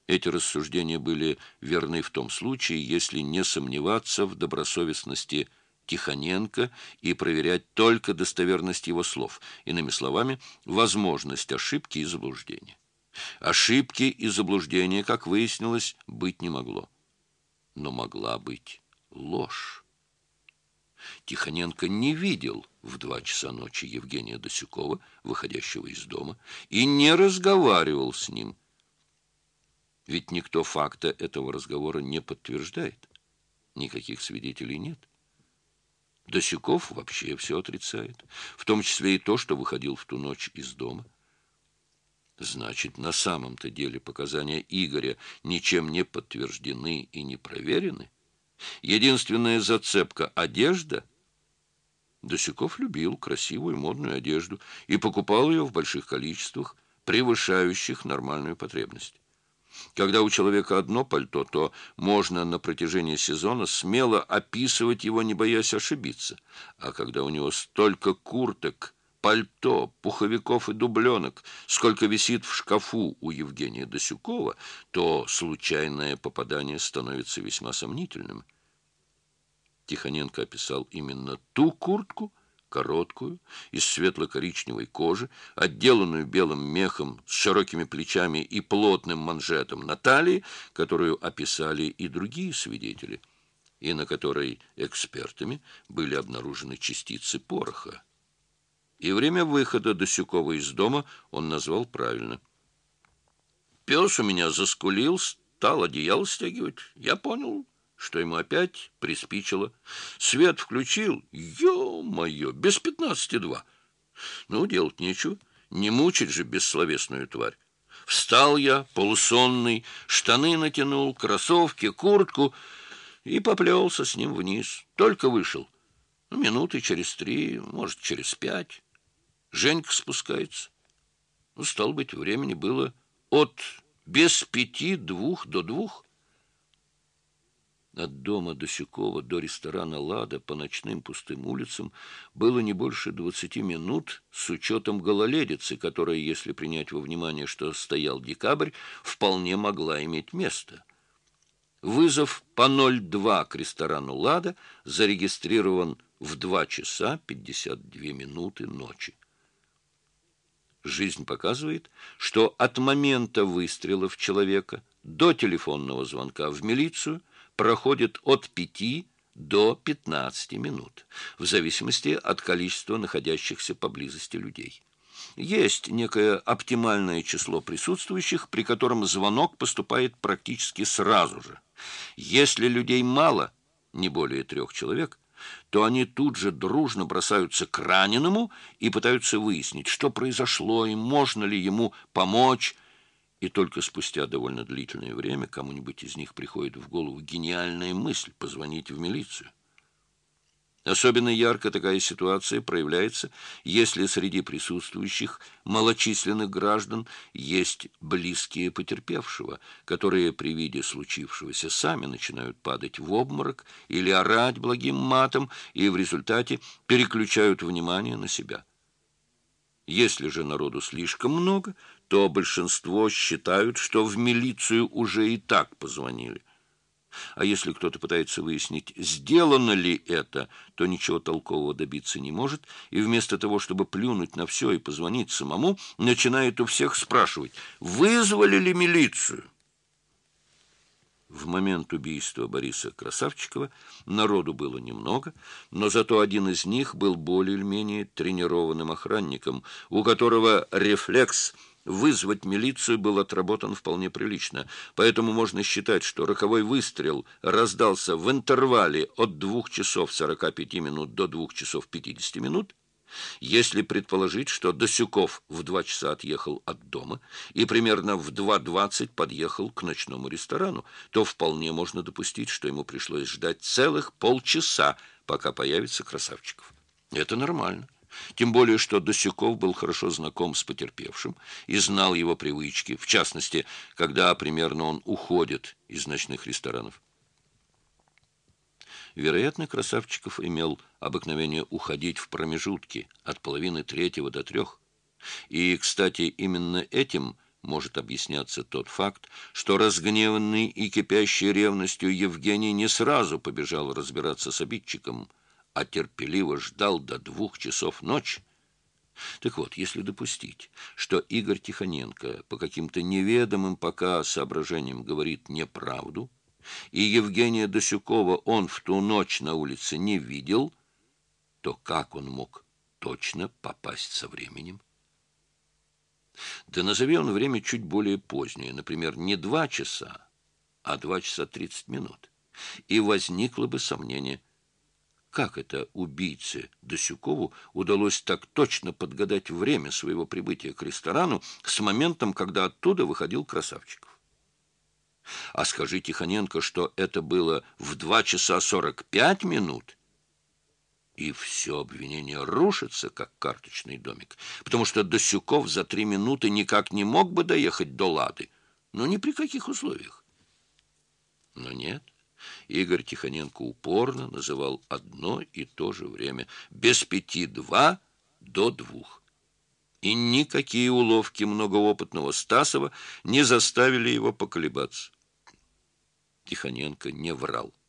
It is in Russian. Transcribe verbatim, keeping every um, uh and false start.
Эти рассуждения были верны в том случае, если не сомневаться в добросовестности Тихоненко и проверять только достоверность его слов, иными словами, возможность ошибки и заблуждения. Ошибки и заблуждения, как выяснилось, быть не могло. Но могла быть ложь. Тихоненко не видел в два часа ночи Евгения Досюкова, выходящего из дома, и не разговаривал с ним. Ведь никто факта этого разговора не подтверждает. Никаких свидетелей нет. Досюков вообще все отрицает, в том числе и то, что выходил в ту ночь из дома. Значит, на самом-то деле показания Игоря ничем не подтверждены и не проверены. Единственная зацепка — одежда. Досюков любил красивую модную одежду и покупал ее в больших количествах, превышающих нормальную потребность. Когда у человека одно пальто, то можно на протяжении сезона смело описывать его, не боясь ошибиться. А когда у него столько курток, пальто, пуховиков и дубленок, сколько висит в шкафу у Евгения Досюкова, то случайное попадание становится весьма сомнительным. Тихоненко описал именно ту куртку, короткую, из светло-коричневой кожи, отделанную белым мехом, с широкими плечами и плотным манжетом на талии, которую описали и другие свидетели, и на которой экспертами были обнаружены частицы пороха. И время выхода Досюкова из дома он назвал правильно. «Пес у меня заскулил, стал одеяло стягивать. Я понял, что ему опять приспичило. Свет включил, ё-моё, без пятнадцати два. Ну, делать нечего, не мучить же бессловесную тварь. Встал я, полусонный, штаны натянул, кроссовки, куртку и поплелся с ним вниз. Только вышел. Ну, минуты через три, может, через пять. Женька спускается. Ну, стало быть, времени было от без пяти двух до двух. От дома Досюкова до ресторана «Лада» по ночным пустым улицам было не больше двадцати минут с учетом гололедицы, которая, если принять во внимание, что стоял декабрь, вполне могла иметь место. Вызов по ноль два к ресторану «Лада» зарегистрирован в два часа пятьдесят две минуты ночи. Жизнь показывает, что от момента выстрела в человека до телефонного звонка в милицию проходит от пяти до пятнадцати минут, в зависимости от количества находящихся поблизости людей. Есть некое оптимальное число присутствующих, при котором звонок поступает практически сразу же. Если людей мало, не более трех человек, то они тут же дружно бросаются к раненому и пытаются выяснить, что произошло и можно ли ему помочь. И только спустя довольно длительное время кому-нибудь из них приходит в голову гениальная мысль позвонить в милицию. Особенно ярко такая ситуация проявляется, если среди присутствующих малочисленных граждан есть близкие потерпевшего, которые при виде случившегося сами начинают падать в обморок или орать благим матом и в результате переключают внимание на себя. Если же народу слишком много, то большинство считают, что в милицию уже и так позвонили. А если кто-то пытается выяснить, сделано ли это, то ничего толкового добиться не может, и вместо того, чтобы плюнуть на все и позвонить самому, начинает у всех спрашивать, вызвали ли милицию. В момент убийства Бориса Красавчикова народу было немного, но зато один из них был более или менее тренированным охранником, у которого рефлекс вызвать милицию был отработан вполне прилично, поэтому можно считать, что роковой выстрел раздался в интервале от двух часов сорока пяти минут до двух часов пятидесяти минут. Если предположить, что Досюков в два часа отъехал от дома и примерно в два двадцать подъехал к ночному ресторану, то вполне можно допустить, что ему пришлось ждать целых полчаса, пока появится Красавчиков. Это нормально. Тем более, что Досюков был хорошо знаком с потерпевшим и знал его привычки, в частности, когда примерно он уходит из ночных ресторанов. Вероятно, Красавчиков имел обыкновение уходить в промежутки от половины третьего до трех. И, кстати, именно этим может объясняться тот факт, что разгневанный и кипящий ревностью Евгений не сразу побежал разбираться с обидчиком, а терпеливо ждал до двух часов ночи. Так вот, если допустить, что Игорь Тихоненко по каким-то неведомым пока соображениям говорит неправду, и Евгения Досюкова он в ту ночь на улице не видел, то как он мог точно попасть со временем? Да назови он время чуть более позднее, например, не два часа, а два часа тридцать минут, и возникло бы сомнение, как это убийце Досюкову удалось так точно подгадать время своего прибытия к ресторану с моментом, когда оттуда выходил Красавчиков. А скажи Тихоненко, что это было в два часа сорок пять минут, и все обвинение рушится, как карточный домик, потому что Досюков за три минуты никак не мог бы доехать до Лады, но ни при каких условиях. Но нет. Игорь Тихоненко упорно называл одно и то же время, без пяти два до двух. И никакие уловки многоопытного Стасова не заставили его поколебаться. Тихоненко не врал.